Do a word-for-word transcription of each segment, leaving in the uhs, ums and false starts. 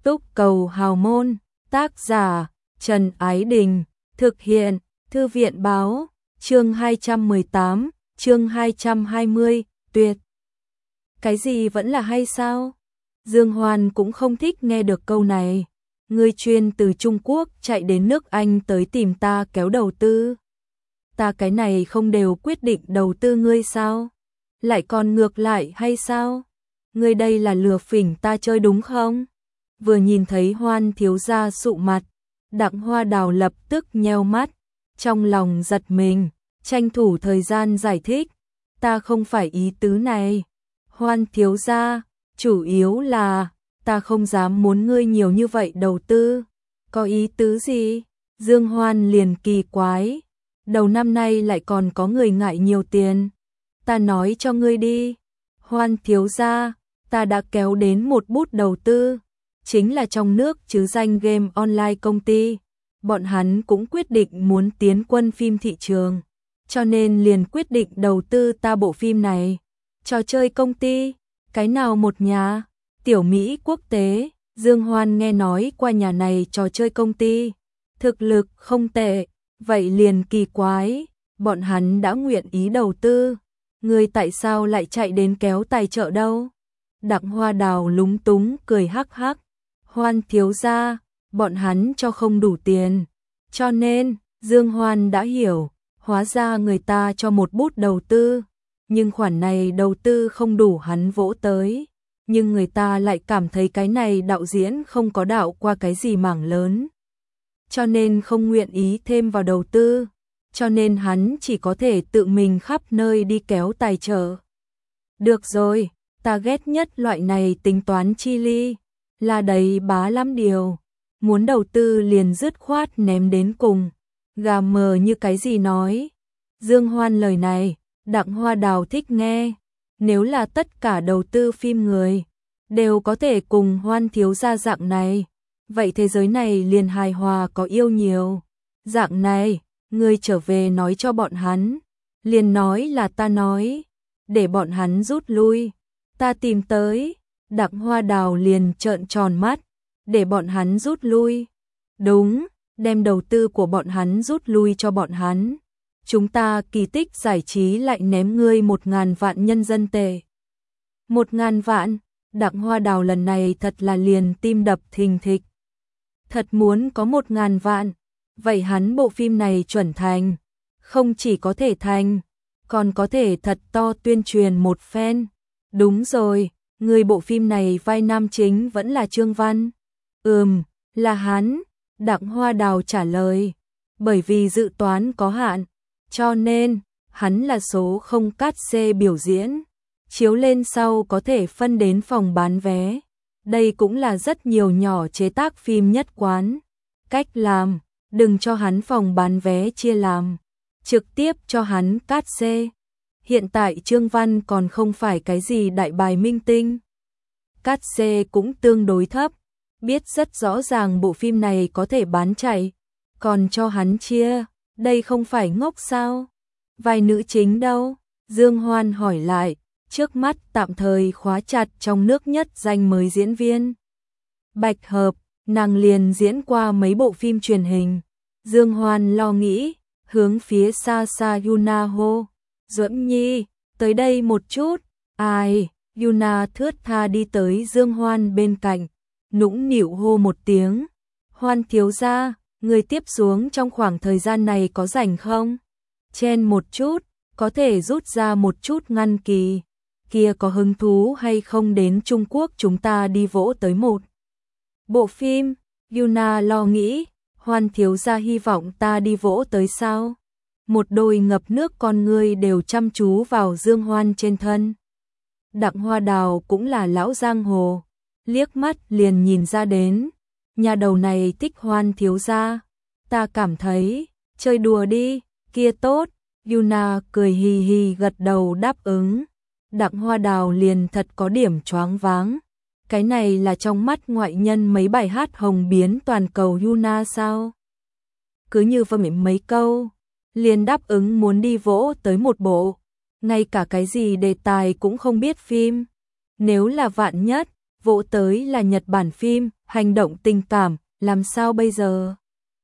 Túc Cầu Hào Môn, tác giả Trần Ái Đình, thực hiện Thư viện Báo, chương hai trăm mười tám, chương hai trăm hai mươi, tuyệt. Cái gì vẫn là hay sao? Dương Hoan cũng không thích nghe được câu này. Ngươi chuyên từ Trung Quốc chạy đến nước Anh tới tìm ta kéo đầu tư. Ta cái này không đều quyết định đầu tư ngươi sao? Lại còn ngược lại hay sao? Ngươi đây là lừa phỉnh ta chơi đúng không? Vừa nhìn thấy Hoan thiếu gia sụ mặt, Đặng Hoa Đào lập tức nheo mắt, trong lòng giật mình, tranh thủ thời gian giải thích, ta không phải ý tứ này. Hoan thiếu gia, chủ yếu là ta không dám muốn ngươi nhiều như vậy đầu tư. Có ý tứ gì? Dương Hoan liền kỳ quái, đầu năm nay lại còn có người ngại nhiều tiền. Ta nói cho ngươi đi. Hoan thiếu gia, ta đã kéo đến một bút đầu tư, chính là trong nước chứ danh game online công ty. Bọn hắn cũng quyết định muốn tiến quân phim thị trường, cho nên liền quyết định đầu tư ta bộ phim này. Trò chơi công ty, cái nào một nhà? Tiểu Mỹ Quốc tế. Dương Hoan nghe nói qua nhà này trò chơi công ty, thực lực không tệ, vậy liền kỳ quái, bọn hắn đã nguyện ý đầu tư, người tại sao lại chạy đến kéo tài trợ đâu? Đặng Hoa Đào lúng túng cười hắc hắc, Hoan thiếu gia, bọn hắn cho không đủ tiền, cho nên, Dương Hoan đã hiểu, hóa ra người ta cho một bút đầu tư, nhưng khoản này đầu tư không đủ hắn vỗ tới, nhưng người ta lại cảm thấy cái này đạo diễn không có đạo qua cái gì mảng lớn, cho nên không nguyện ý thêm vào đầu tư, cho nên hắn chỉ có thể tự mình khắp nơi đi kéo tài trợ. Được rồi, ta ghét nhất loại này tính toán chi ly, là đầy bá lắm điều, muốn đầu tư liền dứt khoát ném đến cùng, gà mờ như cái gì nói. Dương Hoan lời này, Đặng Hoa Đào thích nghe, nếu là tất cả đầu tư phim người đều có thể cùng Hoan thiếu gia dạng này, vậy thế giới này liền hài hòa có yêu nhiều. Dạng này, ngươi trở về nói cho bọn hắn, liền nói là ta nói, để bọn hắn rút lui, ta tìm tới. Đặng Hoa Đào liền trợn tròn mắt, để bọn hắn rút lui. Đúng, đem đầu tư của bọn hắn rút lui cho bọn hắn. Chúng ta Kỳ Tích Giải trí lại ném ngươi một ngàn vạn nhân dân tệ. Một ngàn vạn, Đặng Hoa Đào lần này thật là liền tim đập thình thịch. Thật muốn có một ngàn vạn, vậy hắn bộ phim này chuẩn thành, không chỉ có thể thành, còn có thể thật to tuyên truyền một phen. Đúng rồi, người bộ phim này vai nam chính vẫn là Trương Văn. Ừm, là hắn, Đặng Hoa Đào trả lời, bởi vì dự toán có hạn, cho nên hắn là số không cát xê biểu diễn, chiếu lên sau có thể phân đến phòng bán vé. Đây cũng là rất nhiều nhỏ chế tác phim nhất quán. Cách làm, đừng cho hắn phòng bán vé chia làm, trực tiếp cho hắn cát xê. Hiện tại Trương Văn còn không phải cái gì đại bài minh tinh, cát xê cũng tương đối thấp, biết rất rõ ràng bộ phim này có thể bán chạy, còn cho hắn chia, đây không phải ngốc sao? Vai nữ chính đâu? Dương Hoan hỏi lại, trước mắt tạm thời khóa chặt trong nước nhất danh mới diễn viên. Bạch Hợp, nàng liền diễn qua mấy bộ phim truyền hình. Dương Hoan lo nghĩ, hướng phía xa xa Yuna hô, Duẫn Nhi, tới đây một chút. Ai? Yuna thướt tha đi tới Dương Hoan bên cạnh, nũng nịu hô một tiếng, Hoan thiếu gia, người tiếp xuống trong khoảng thời gian này có rảnh không? Chen một chút, có thể rút ra một chút ngăn kỳ, kia có hứng thú hay không đến Trung Quốc chúng ta đi vỗ tới một bộ phim? Yuna lo nghĩ, Hoan thiếu gia hy vọng ta đi vỗ tới sao? Một đôi ngập nước con ngươi đều chăm chú vào Dương Hoan trên thân. Đặng Hoa Đào cũng là lão giang hồ, liếc mắt liền nhìn ra đến, nhà đầu này thích Hoan thiếu gia, ta cảm thấy, chơi đùa đi, kia tốt. Yuna cười hì hì gật đầu đáp ứng. Đặng Hoa Đào liền thật có điểm choáng váng, cái này là trong mắt ngoại nhân mấy bài hát hồng biến toàn cầu Yuna sao? Cứ như vâng mấy câu, liền đáp ứng muốn đi vỗ tới một bộ, ngay cả cái gì đề tài cũng không biết phim. Nếu là vạn nhất, vỗ tới là Nhật Bản phim hành động tình cảm, làm sao bây giờ?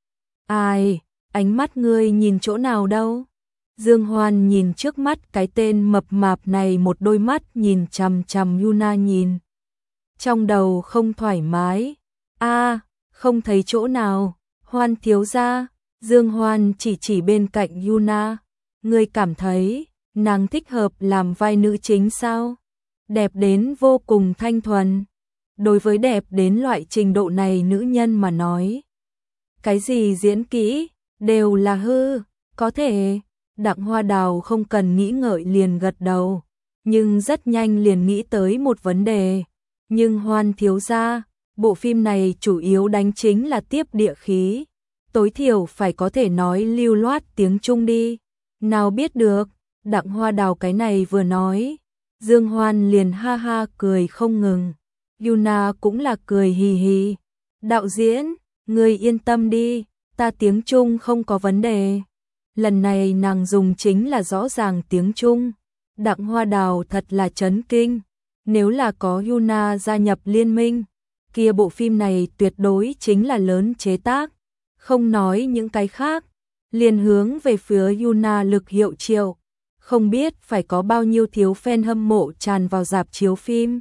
Ai, ánh mắt ngươi nhìn chỗ nào đâu? Dương Hoan nhìn trước mắt cái tên mập mạp này, một đôi mắt nhìn chằm chằm Yuna nhìn. Trong đầu không thoải mái. A, à, không thấy chỗ nào. Hoan thiếu gia. Dương Hoan chỉ chỉ bên cạnh Yuna. Ngươi cảm thấy nàng thích hợp làm vai nữ chính sao? Đẹp đến vô cùng thanh thuần. Đối với đẹp đến loại trình độ này nữ nhân mà nói, cái gì diễn kỹ đều là hư. Có thể. Đặng Hoa Đào không cần nghĩ ngợi liền gật đầu, nhưng rất nhanh liền nghĩ tới một vấn đề. Nhưng Hoan thiếu gia, bộ phim này chủ yếu đánh chính là tiếp địa khí, tối thiểu phải có thể nói lưu loát tiếng Trung đi. Nào biết được, Đặng Hoa Đào cái này vừa nói, Dương Hoan liền ha ha cười không ngừng. Yuna cũng là cười hì hì. Đạo diễn, người yên tâm đi, ta tiếng Trung không có vấn đề. Lần này nàng dùng chính là rõ ràng tiếng Trung. Đặng Hoa Đào thật là chấn kinh. Nếu là có Yuna gia nhập liên minh, kia bộ phim này tuyệt đối chính là lớn chế tác. Không nói những cái khác, liền hướng về phía Yuna lực hiệu triệu. Không biết phải có bao nhiêu thiếu fan hâm mộ tràn vào rạp chiếu phim.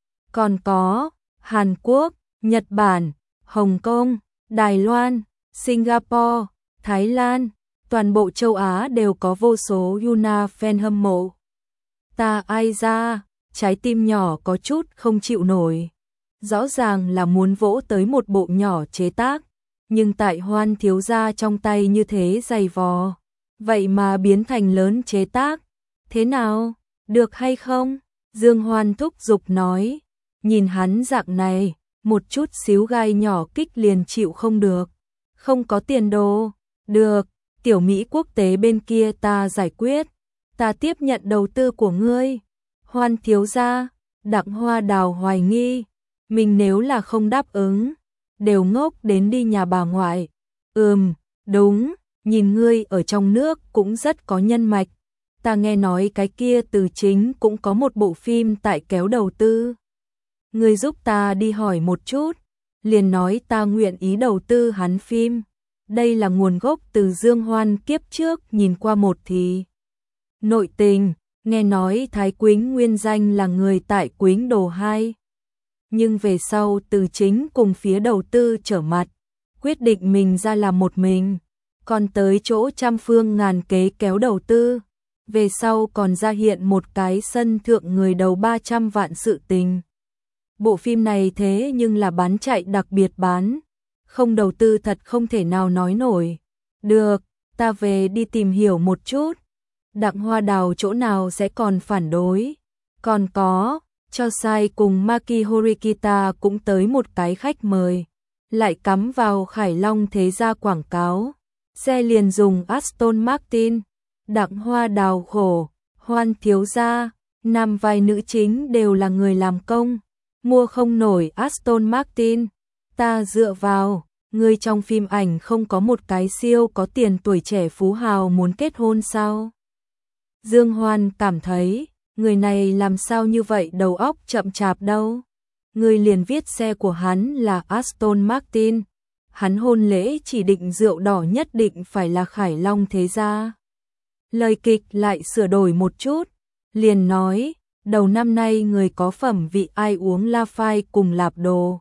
Còn có Hàn Quốc, Nhật Bản, Hồng Kông, Đài Loan, Singapore, Thái Lan, toàn bộ châu Á đều có vô số Yuna fan hâm mộ. Ta ai ra, trái tim nhỏ có chút không chịu nổi. Rõ ràng là muốn vỗ tới một bộ nhỏ chế tác, nhưng tại Hoan thiếu gia trong tay như thế dày vò, vậy mà biến thành lớn chế tác. Thế nào, được hay không? Dương Hoan thúc giục nói. Nhìn hắn dạng này, một chút xíu gai nhỏ kích liền chịu không được. Không có tiền đồ. Được, tiểu Mỹ quốc tế bên kia ta giải quyết. Ta tiếp nhận đầu tư của ngươi. Hoan thiếu gia, Đặng Hoa Đào hoài nghi. Mình nếu là không đáp ứng, đều ngốc đến đi nhà bà ngoại. Ừm, đúng, nhìn ngươi ở trong nước cũng rất có nhân mạch. Ta nghe nói cái kia Từ Chính cũng có một bộ phim tại kéo đầu tư. Ngươi giúp ta đi hỏi một chút, liền nói ta nguyện ý đầu tư hắn phim. Đây là nguồn gốc từ Dương Hoan kiếp trước nhìn qua một thì. Nội tình, nghe nói Thái Quýnh nguyên danh là người tại Quýnh Đồ hai. Nhưng về sau Từ Chính cùng phía đầu tư trở mặt, quyết định mình ra làm một mình, còn tới chỗ trăm phương ngàn kế kéo đầu tư. Về sau còn ra hiện một cái sân thượng người đầu ba trăm vạn sự tình. Bộ phim này thế nhưng là bán chạy đặc biệt bán, không đầu tư thật không thể nào nói nổi. Được, ta về đi tìm hiểu một chút. Đặng Hoa Đào chỗ nào sẽ còn phản đối. Còn có, cho sai cùng Maki Horikita cũng tới một cái khách mời, lại cắm vào Khải Long thế gia quảng cáo. Xe liền dùng Aston Martin. Đặng Hoa Đào khổ, Hoan thiếu gia, nam vai nữ chính đều là người làm công, mua không nổi Aston Martin. Ta dựa vào, người trong phim ảnh không có một cái siêu có tiền tuổi trẻ phú hào muốn kết hôn sao? Dương Hoan cảm thấy, người này làm sao như vậy đầu óc chậm chạp đâu. Người liền viết xe của hắn là Aston Martin, hắn hôn lễ chỉ định rượu đỏ nhất định phải là Khải Long thế gia. Lời kịch lại sửa đổi một chút, liền nói, đầu năm nay người có phẩm vị ai uống La Phai cùng Lạp Đồ,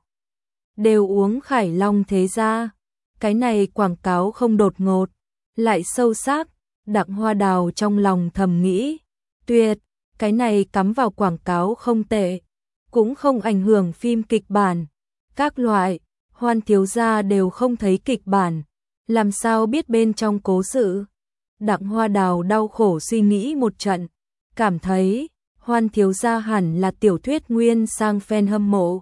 đều uống Khải Long thế gia. Cái này quảng cáo không đột ngột, lại sâu sắc. Đặng Hoa Đào trong lòng thầm nghĩ, tuyệt, cái này cắm vào quảng cáo không tệ, cũng không ảnh hưởng phim kịch bản. Các loại, Hoan thiếu gia đều không thấy kịch bản, làm sao biết bên trong cố sự. Đặng Hoa Đào đau khổ suy nghĩ một trận, cảm thấy Hoan thiếu gia hẳn là tiểu thuyết nguyên sang fan hâm mộ.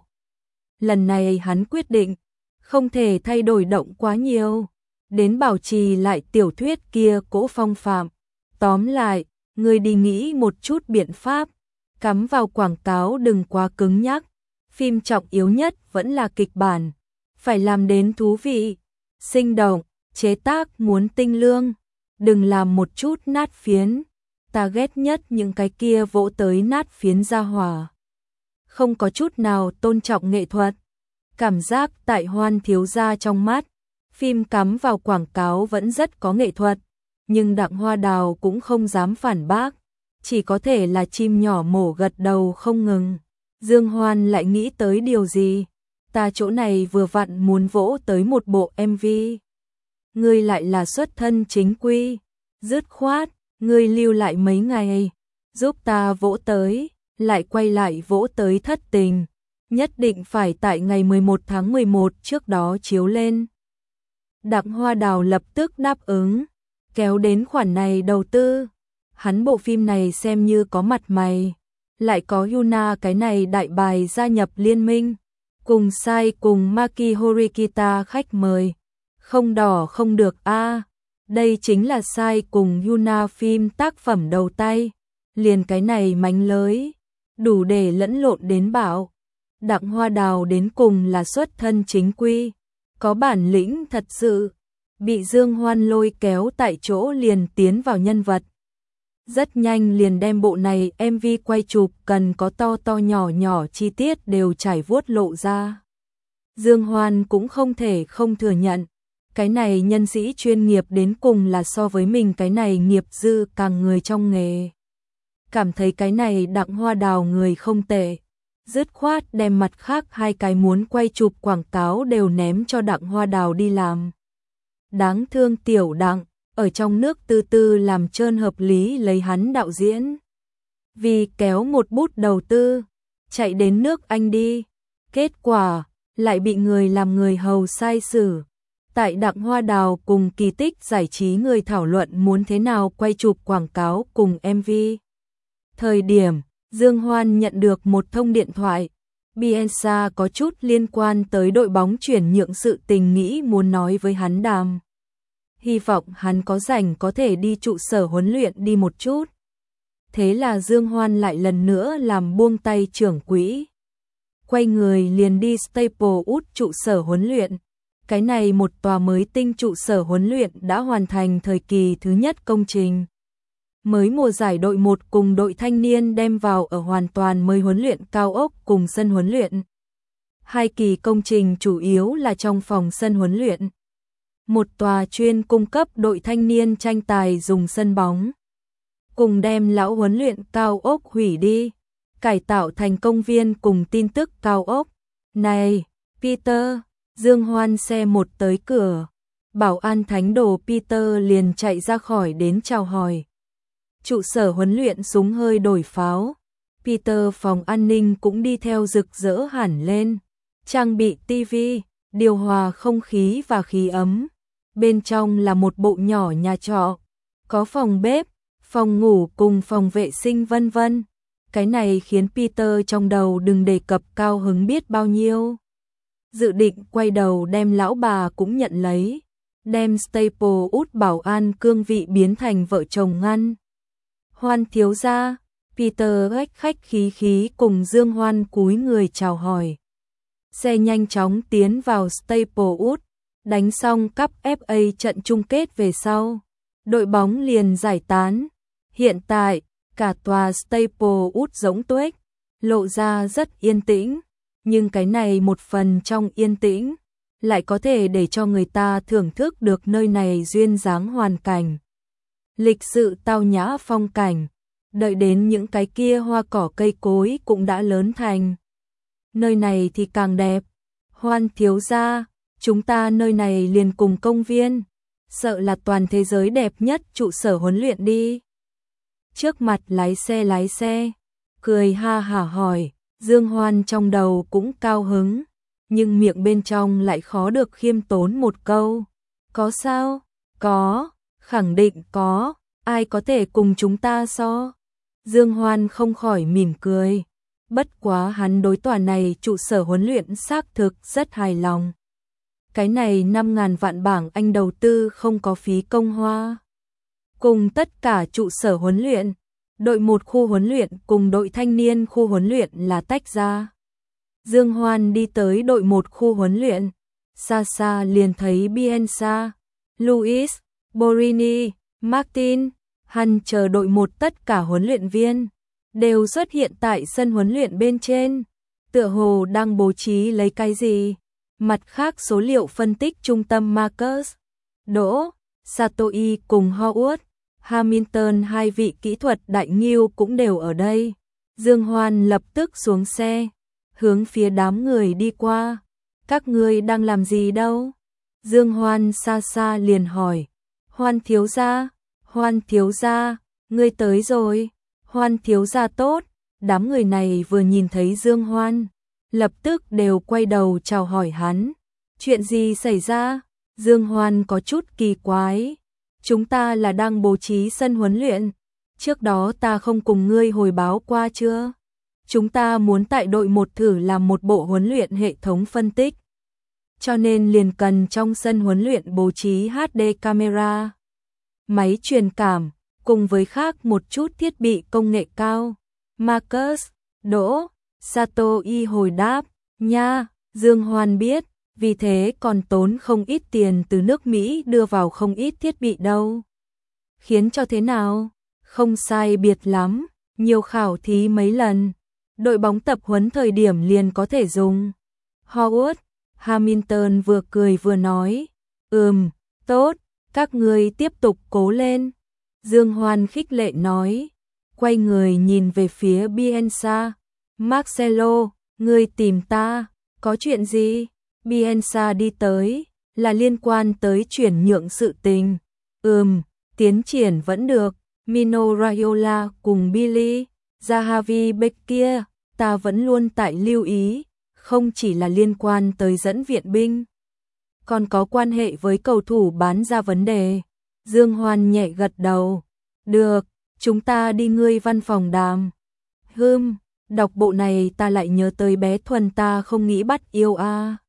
Lần này hắn quyết định, không thể thay đổi động quá nhiều, đến bảo trì lại tiểu thuyết kia cỗ phong phạm. Tóm lại, người đi nghĩ một chút biện pháp, cắm vào quảng cáo đừng quá cứng nhắc. Phim trọng yếu nhất vẫn là kịch bản, phải làm đến thú vị, sinh động, chế tác muốn tinh lương. Đừng làm một chút nát phiến, ta ghét nhất những cái kia vỗ tới nát phiến ra hỏa. Không có chút nào tôn trọng nghệ thuật. Cảm giác tại Hoan thiếu gia trong mắt, phim cắm vào quảng cáo vẫn rất có nghệ thuật, nhưng Đặng Hoa Đào cũng không dám phản bác, chỉ có thể là chim nhỏ mổ gật đầu không ngừng. Dương Hoan lại nghĩ tới điều gì? Ta chỗ này vừa vặn muốn vỗ tới một bộ em vê. Ngươi lại là xuất thân chính quy, dứt khoát, ngươi lưu lại mấy ngày, giúp ta vỗ tới, lại quay lại vỗ tới thất tình, nhất định phải tại ngày mười một tháng mười một trước đó chiếu lên. Đặng Hoa Đào lập tức đáp ứng, kéo đến khoản này đầu tư, hắn bộ phim này xem như có mặt mày, lại có Yuna cái này đại bài gia nhập liên minh, cùng Sai cùng Maki Horikita khách mời, không đỏ không được a. À. Đây chính là Sai cùng Yuna phim tác phẩm đầu tay, liền cái này mánh lới, đủ để lẫn lộn đến bảo. Đặng Hoa Đào đến cùng là xuất thân chính quy, có bản lĩnh thật sự, bị Dương Hoan lôi kéo tại chỗ liền tiến vào nhân vật. Rất nhanh liền đem bộ này em vê quay chụp cần có to to nhỏ nhỏ chi tiết đều trải vuốt lộ ra. Dương Hoan cũng không thể không thừa nhận, cái này nhân sĩ chuyên nghiệp đến cùng là so với mình cái này nghiệp dư càng người trong nghề. Cảm thấy cái này Đặng Hoa Đào người không tệ, dứt khoát đem mặt khác hai cái muốn quay chụp quảng cáo đều ném cho Đặng Hoa Đào đi làm. Đáng thương tiểu Đặng, ở trong nước từ từ làm trơn hợp lý lấy hắn đạo diễn. Vì kéo một bút đầu tư, chạy đến nước Anh đi, kết quả lại bị người làm người hầu sai xử. Tại Đặng Hoa Đào cùng Kỳ Tích giải trí người thảo luận muốn thế nào quay chụp quảng cáo cùng em vê. Thời điểm, Dương Hoan nhận được một thông điện thoại, Bielsa có chút liên quan tới đội bóng chuyển nhượng sự tình nghĩ muốn nói với hắn đàm. Hy vọng hắn có rảnh có thể đi trụ sở huấn luyện đi một chút. Thế là Dương Hoan lại lần nữa làm buông tay trưởng quỹ. Quay người liền đi Staplewood trụ sở huấn luyện. Cái này một tòa mới tinh trụ sở huấn luyện đã hoàn thành thời kỳ thứ nhất công trình. Mới mùa giải đội một cùng đội thanh niên đem vào ở hoàn toàn mới huấn luyện cao ốc cùng sân huấn luyện. Hai kỳ công trình chủ yếu là trong phòng sân huấn luyện. Một tòa chuyên cung cấp đội thanh niên tranh tài dùng sân bóng. Cùng đem lão huấn luyện cao ốc hủy đi, cải tạo thành công viên cùng tin tức cao ốc. Này, Peter, Dương Hoan xe một tới cửa, bảo an thánh đồ Peter liền chạy ra khỏi đến chào hỏi. Trụ sở huấn luyện súng hơi đổi pháo, Peter phòng an ninh cũng đi theo rực rỡ hẳn lên, trang bị tivi, điều hòa không khí và khí ấm. Bên trong là một bộ nhỏ nhà trọ, có phòng bếp, phòng ngủ cùng phòng vệ sinh vân vân. Cái này khiến Peter trong đầu đừng đề cập cao hứng biết bao nhiêu. Dự định quay đầu đem lão bà cũng nhận lấy, đem Staplewood bảo an cương vị biến thành vợ chồng ngăn. Hoan thiếu gia, Peter khách khách khí khí cùng Dương Hoan cúi người chào hỏi. Xe nhanh chóng tiến vào Staplewood, đánh xong cúp ép a trận chung kết về sau, đội bóng liền giải tán. Hiện tại, cả tòa Staplewood rỗng tuếch, lộ ra rất yên tĩnh, nhưng cái này một phần trong yên tĩnh lại có thể để cho người ta thưởng thức được nơi này duyên dáng hoàn cảnh, lịch sự tao nhã phong cảnh, đợi đến những cái kia hoa cỏ cây cối cũng đã lớn thành. Nơi này thì càng đẹp. Hoan thiếu gia, chúng ta nơi này liền cùng công viên, sợ là toàn thế giới đẹp nhất trụ sở huấn luyện đi. Trước mặt lái xe lái xe, cười ha hả hỏi, Dương Hoan trong đầu cũng cao hứng, nhưng miệng bên trong lại khó được khiêm tốn một câu. Có sao? Có, khẳng định có, ai có thể cùng chúng ta so? Dương Hoan không khỏi mỉm cười, bất quá hắn đối tòa này trụ sở huấn luyện xác thực rất hài lòng. Cái này năm ngàn vạn bảng Anh đầu tư không có phí công hoa. Cùng tất cả trụ sở huấn luyện, đội một khu huấn luyện cùng đội thanh niên khu huấn luyện là tách ra. Dương Hoan đi tới đội một khu huấn luyện, xa xa liền thấy Bielsa, Luis, Borini, Martin, hắn chờ đội một tất cả huấn luyện viên đều xuất hiện tại sân huấn luyện bên trên, tựa hồ đang bố trí lấy cái gì. Mặt khác số liệu phân tích trung tâm Marcus, Đỗ, Satoi cùng Howard, Hamilton hai vị kỹ thuật đại ngưu cũng đều ở đây. Dương Hoan lập tức xuống xe, hướng phía đám người đi qua. Các ngươi đang làm gì đâu? Dương Hoan xa xa liền hỏi. Hoan thiếu gia, Hoan thiếu gia, ngươi tới rồi. Hoan thiếu gia tốt. Đám người này vừa nhìn thấy Dương Hoan, lập tức đều quay đầu chào hỏi hắn. Chuyện gì xảy ra? Dương Hoan có chút kỳ quái. Chúng ta là đang bố trí sân huấn luyện. Trước đó ta không cùng ngươi hồi báo qua chưa? Chúng ta muốn tại đội một thử làm một bộ huấn luyện hệ thống phân tích. Cho nên liền cần trong sân huấn luyện bố trí hát đê camera, máy truyền cảm, cùng với khác một chút thiết bị công nghệ cao. Marcus, Đỗ, Satoi hồi đáp, nha, Dương Hoan biết, vì thế còn tốn không ít tiền từ nước Mỹ đưa vào không ít thiết bị đâu. Khiến cho thế nào? Không sai biệt lắm, nhiều khảo thí mấy lần. Đội bóng tập huấn thời điểm liền có thể dùng. Howard, Hamilton vừa cười vừa nói, ừm, tốt, các ngươi tiếp tục cố lên. Dương Hoan khích lệ nói, quay người nhìn về phía Bielsa. Marcelo, ngươi tìm ta, có chuyện gì? Bielsa đi tới, là liên quan tới chuyển nhượng sự tình. Ừm, tiến triển vẫn được. Mino Raiola cùng Billy, Zahavi Bekir, ta vẫn luôn tại lưu ý, không chỉ là liên quan tới dẫn viện binh, còn có quan hệ với cầu thủ bán ra vấn đề. Dương Hoan nhẹ gật đầu. Được, chúng ta đi ngươi văn phòng đàm. Hừm, đọc bộ này ta lại nhớ tới bé Thuần ta không nghĩ bắt yêu a. À.